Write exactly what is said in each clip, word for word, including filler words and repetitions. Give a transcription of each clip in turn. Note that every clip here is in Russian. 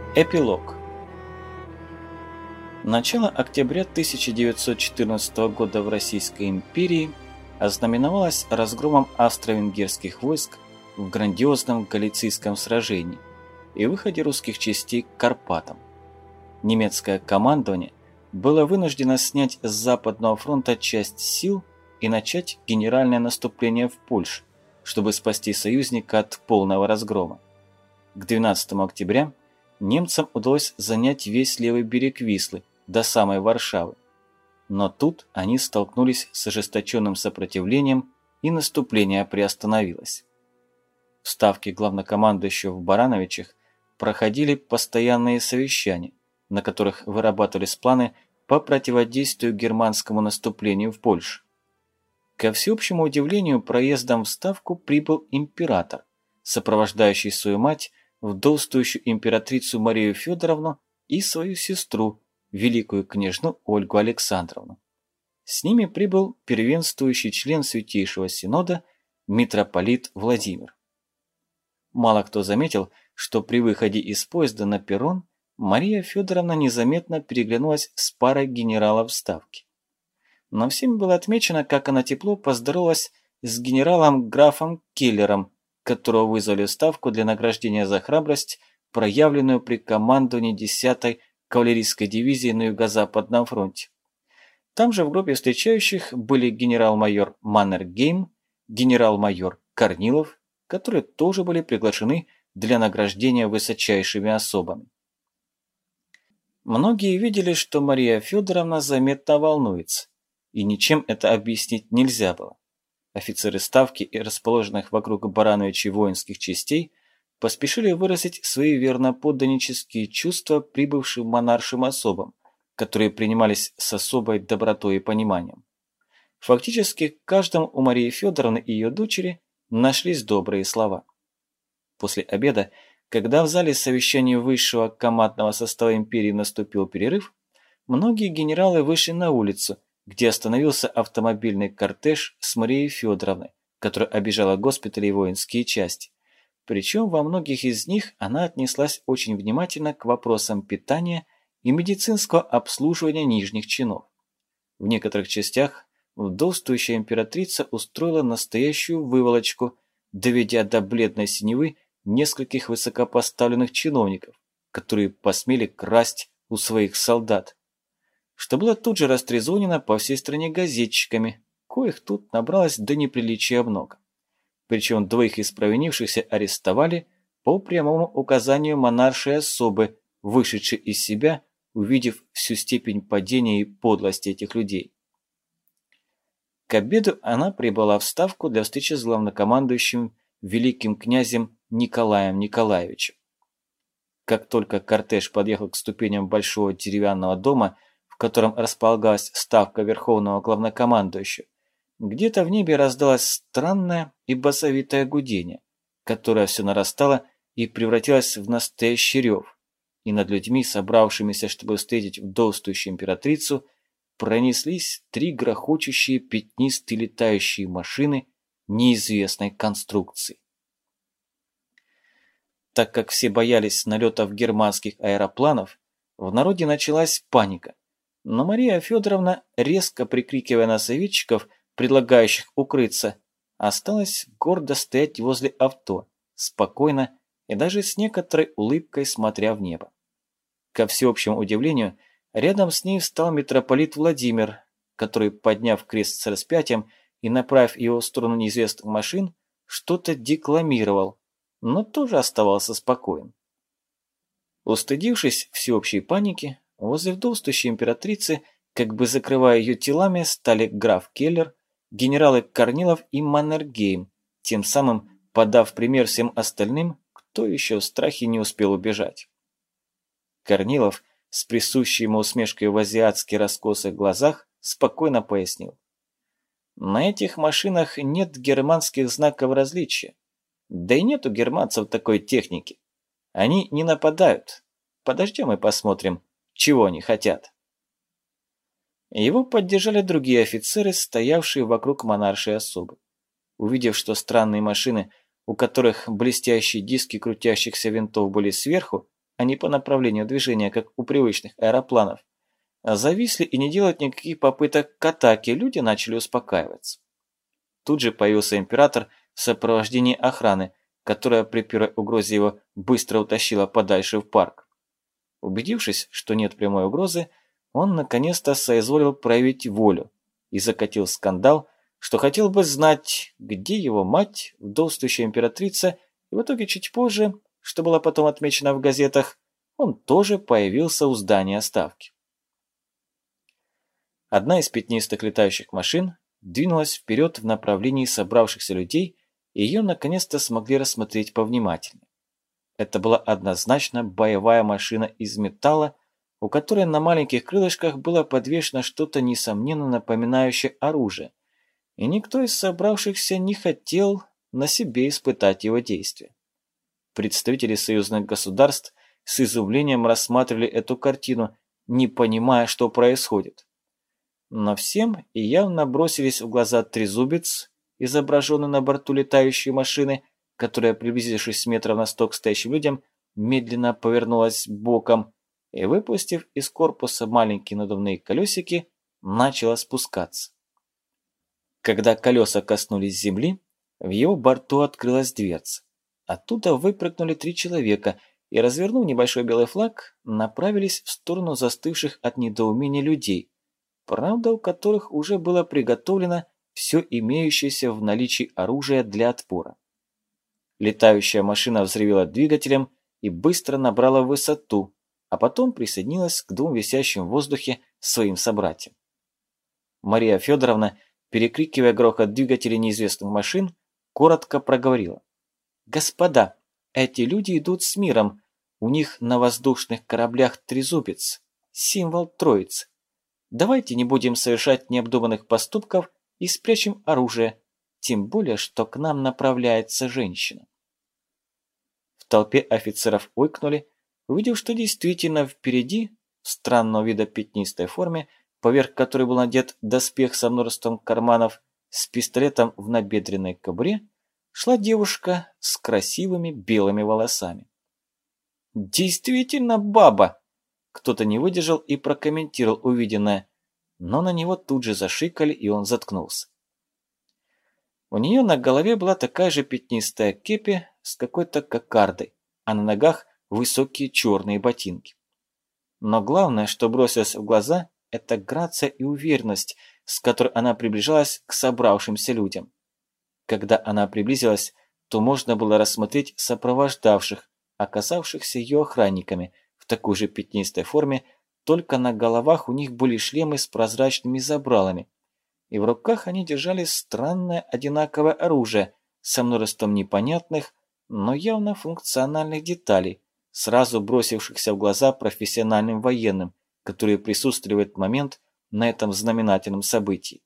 Эпилог. Начало октября тысяча девятьсот четырнадцатого года в Российской империи ознаменовалось разгромом австро-венгерских войск в грандиозном Галицийском сражении и выходе русских частей к Карпатам. Немецкое командование было вынуждено снять с Западного фронта часть сил и начать генеральное наступление в Польшу, чтобы спасти союзника от полного разгрома. К двенадцатому октября немцам удалось занять весь левый берег Вислы до самой Варшавы. Но тут они столкнулись с ожесточенным сопротивлением, и наступление приостановилось. В ставке главнокомандующего в Барановичах проходили постоянные совещания, на которых вырабатывались планы по противодействию германскому наступлению в Польшу. Ко всеобщему удивлению, проездом в ставку прибыл император, сопровождающий свою мать, вдовствующую императрицу Марию Федоровну и свою сестру, великую княжну Ольгу Александровну. С ними прибыл первенствующий член Святейшего Синода митрополит Владимир. Мало кто заметил, что при выходе из поезда на перрон Мария Федоровна незаметно переглянулась с парой генералов ставки. Но всем было отмечено, как она тепло поздоровалась с генералом графом Келлером, которого вызвали в ставку для награждения за храбрость, проявленную при командовании десятой кавалерийской дивизии на Юго-Западном фронте. Там же в группе встречающих были генерал-майор Маннергейм, генерал-майор Корнилов, которые тоже были приглашены для награждения высочайшими особами. Многие видели, что Мария Федоровна заметно волнуется, и ничем это объяснить нельзя было. Офицеры ставки и расположенных вокруг Барановичей воинских частей поспешили выразить свои верноподданнические чувства прибывшим монаршим особам, которые принимались с особой добротой и пониманием. Фактически, к каждому у Марии Федоровны и ее дочери нашлись добрые слова. После обеда, когда в зале совещания высшего командного состава империи наступил перерыв, многие генералы вышли на улицу, где остановился автомобильный кортеж с Марией Федоровной, которая обижала госпитали и воинские части. Причем во многих из них она отнеслась очень внимательно к вопросам питания и медицинского обслуживания нижних чинов. В некоторых частях вдовствующая императрица устроила настоящую выволочку, доведя до бледной синевы нескольких высокопоставленных чиновников, которые посмели красть у своих солдат, что было тут же растрезонено по всей стране газетчиками, коих тут набралось до неприличия много. Причем двоих из провинившихся арестовали по прямому указанию монаршей особы, вышедшей из себя, увидев всю степень падения и подлости этих людей. К обеду она прибыла в ставку для встречи с главнокомандующим великим князем Николаем Николаевичем. Как только кортеж подъехал к ступеням большого деревянного дома, в котором располагалась ставка верховного главнокомандующего, где-то в небе раздалось странное и басовитое гудение, которое все нарастало и превратилось в настоящий рев, и над людьми, собравшимися, чтобы встретить вдовствующую императрицу, пронеслись три грохочущие пятнистые летающие машины неизвестной конструкции. Так как все боялись налетов германских аэропланов, в народе началась паника, но Мария Федоровна, резко прикрикивая на советчиков, предлагающих укрыться, осталась гордо стоять возле авто, спокойно и даже с некоторой улыбкой смотря в небо. Ко всеобщему удивлению, рядом с ней встал митрополит Владимир, который, подняв крест с распятием и направив его в сторону неизвестных машин, что-то декламировал, но тоже оставался спокоен. Устыдившись всеобщей паники, возле вдовствующей императрицы, как бы закрывая ее телами, стали граф Келлер, генералы Корнилов и Маннергейм, тем самым подав пример всем остальным, кто еще в страхе не успел убежать. Корнилов, с присущей ему усмешкой в азиатски раскосых глазах, спокойно пояснил. На этих машинах нет германских знаков различия. Да и нет у германцев такой техники. Они не нападают. Подождем и посмотрим, чего они хотят. Его поддержали другие офицеры, стоявшие вокруг монаршей особы. Увидев, что странные машины, у которых блестящие диски крутящихся винтов были сверху, а не по направлению движения, как у привычных аэропланов, зависли и не делают никаких попыток к атаке, люди начали успокаиваться. Тут же появился император в сопровождении охраны, которая при первой угрозе его быстро утащила подальше в парк. Убедившись, что нет прямой угрозы, он наконец-то соизволил проявить волю и закатил скандал, что хотел бы знать, где его мать, вдовствующая императрица, и в итоге чуть позже, что было потом отмечено в газетах, он тоже появился у здания ставки. Одна из пятнистых летающих машин двинулась вперед в направлении собравшихся людей, и ее наконец-то смогли рассмотреть повнимательнее. Это была однозначно боевая машина из металла, у которой на маленьких крылышках было подвешено что-то несомненно напоминающее оружие, и никто из собравшихся не хотел на себе испытать его действие. Представители союзных государств с изумлением рассматривали эту картину, не понимая, что происходит. Но всем и явно бросились в глаза трезубец, изображенный на борту летающей машины, которая, приблизившись метров на сто к стоящим людям, медленно повернулась боком и, выпустив из корпуса маленькие надувные колесики, начала спускаться. Когда колеса коснулись земли, в его борту открылась дверца. Оттуда выпрыгнули три человека и, развернув небольшой белый флаг, направились в сторону застывших от недоумения людей, правда, у которых уже было приготовлено все имеющееся в наличии оружие для отпора. Летающая машина взревела двигателем и быстро набрала высоту, а потом присоединилась к двум висящим в воздухе своим собратьям. Мария Федоровна, перекрикивая грохот двигателей неизвестных машин, коротко проговорила: «Господа, эти люди идут с миром, у них на воздушных кораблях трезубец, символ Троицы. Давайте не будем совершать необдуманных поступков и спрячем оружие, тем более, что к нам направляется женщина». В толпе офицеров ойкнули, увидев, что действительно впереди, в странного вида пятнистой форме, поверх которой был надет доспех со множеством карманов, с пистолетом в набедренной кобуре, шла девушка с красивыми белыми волосами. «Действительно баба!» Кто-то не выдержал и прокомментировал увиденное, но на него тут же зашикали, и он заткнулся. У нее на голове была такая же пятнистая кепи с какой-то кокардой, а на ногах высокие черные ботинки. Но главное, что бросилось в глаза, это грация и уверенность, с которой она приближалась к собравшимся людям. Когда она приблизилась, то можно было рассмотреть сопровождавших, оказавшихся ее охранниками в такой же пятнистой форме, только на головах у них были шлемы с прозрачными забралами, и в руках они держали странное одинаковое оружие со множеством непонятных, но явно функциональных деталей, сразу бросившихся в глаза профессиональным военным, которые присутствовали в этот момент на этом знаменательном событии.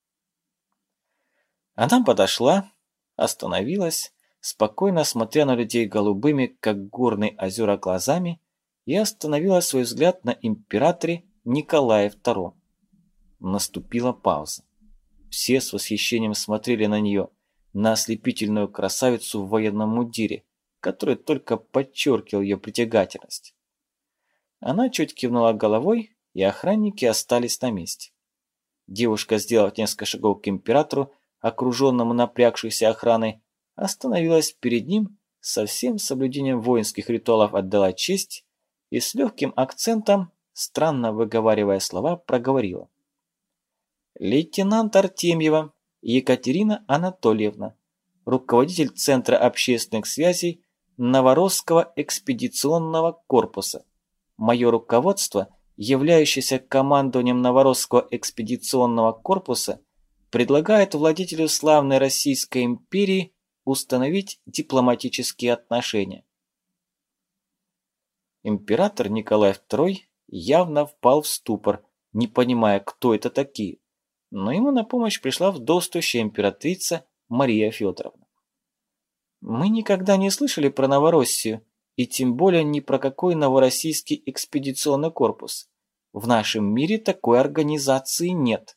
Она подошла, остановилась, спокойно смотря на людей голубыми, как горные озера, глазами, и остановила свой взгляд на императоре Николае втором. Наступила пауза. Все с восхищением смотрели на нее, на ослепительную красавицу в военном мундире, который только подчеркивал ее притягательность. Она чуть кивнула головой, и охранники остались на месте. Девушка, сделав несколько шагов к императору, окруженному напрягшейся охраной, остановилась перед ним, со всем соблюдением воинских ритуалов отдала честь и с легким акцентом, странно выговаривая слова, проговорила: «Лейтенант Артемьева Екатерина Анатольевна, руководитель Центра общественных связей Новоросского экспедиционного корпуса. Мое руководство, являющееся командованием Новоросского экспедиционного корпуса, предлагает владетелю славной Российской империи установить дипломатические отношения». Император Николай второй явно впал в ступор, не понимая, кто это такие, но ему на помощь пришла вдовствующая императрица Мария Федоровна. «Мы никогда не слышали про Новороссию, и тем более ни про какой Новороссийский экспедиционный корпус. В нашем мире такой организации нет».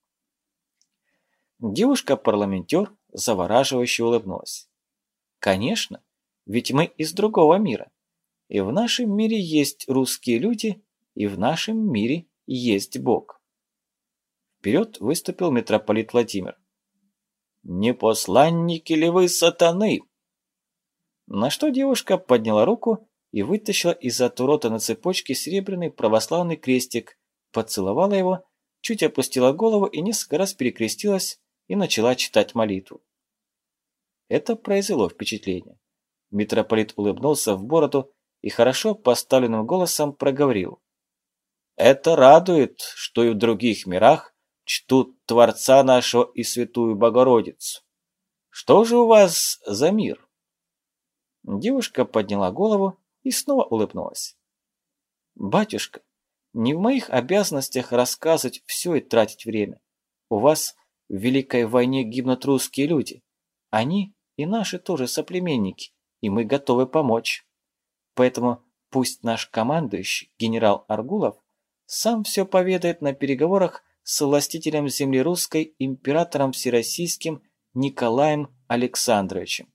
Девушка-парламентер завораживающе улыбнулась. «Конечно, ведь мы из другого мира. И в нашем мире есть русские люди, и в нашем мире есть Бог. Вперед выступил митрополит Владимир. «Не посланники ли вы сатаны?» На что девушка подняла руку и вытащила из-за турота на цепочке серебряный православный крестик, поцеловала его, чуть опустила голову и несколько раз перекрестилась и начала читать молитву. Это произвело впечатление. Митрополит улыбнулся в бороду и хорошо поставленным голосом проговорил. «Это радует, что и в других мирах чтут Творца нашего и Святую Богородицу. Что же у вас за мир?» Девушка подняла голову и снова улыбнулась. «Батюшка, не в моих обязанностях рассказывать все и тратить время. У вас в Великой войне гибнут русские люди. Они и наши тоже соплеменники, и мы готовы помочь. Поэтому пусть наш командующий, генерал Аргулов, сам все поведает на переговорах с властителем земли русской, императором всероссийским Николаем Александровичем».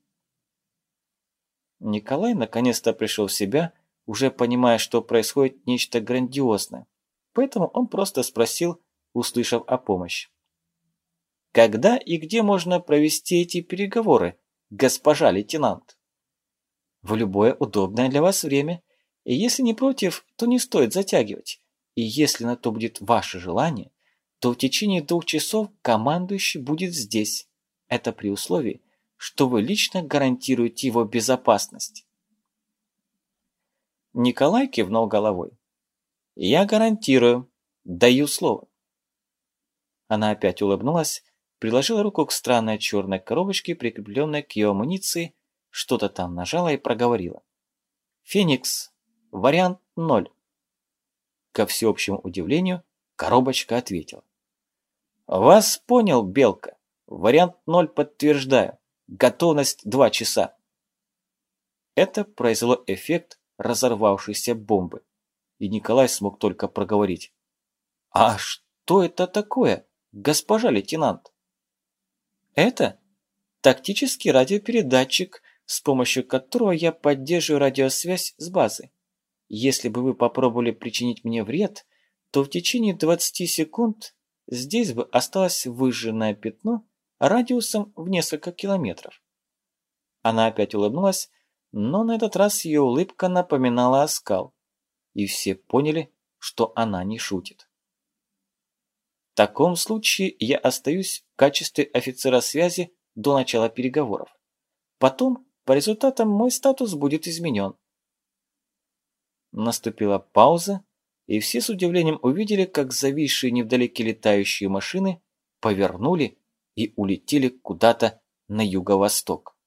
Николай наконец-то пришел в себя, уже понимая, что происходит нечто грандиозное. Поэтому он просто спросил, услышав о помощи. «Когда и где можно провести эти переговоры, госпожа лейтенант?» «В любое удобное для вас время. И если не против, то не стоит затягивать. И если на то будет ваше желание, то в течение двух часов командующий будет здесь. Это при условии, что вы лично гарантируете его безопасность». Николай кивнул головой. «Я гарантирую. Даю слово». Она опять улыбнулась, приложила руку к странной черной коробочке, прикрепленной к ее амуниции, что-то там нажала и проговорила. «Феникс. Вариант ноль». Ко всеобщему удивлению, коробочка ответила. «Вас понял, Белка. Вариант ноль подтверждаю. Готовность два часа». Это произвело эффект разорвавшейся бомбы, и Николай смог только проговорить. «А что это такое, госпожа лейтенант?» «Это тактический радиопередатчик, с помощью которого я поддерживаю радиосвязь с базой. Если бы вы попробовали причинить мне вред, то в течение двадцати секунд здесь бы осталось выжженное пятно радиусом в несколько километров». Она опять улыбнулась, но на этот раз ее улыбка напоминала оскал, и все поняли, что она не шутит. «В таком случае я остаюсь в качестве офицера связи до начала переговоров. Потом, по результатам, мой статус будет изменен». Наступила пауза, и все с удивлением увидели, как зависшие невдалеке летающие машины повернули и улетели куда-то на юго-восток.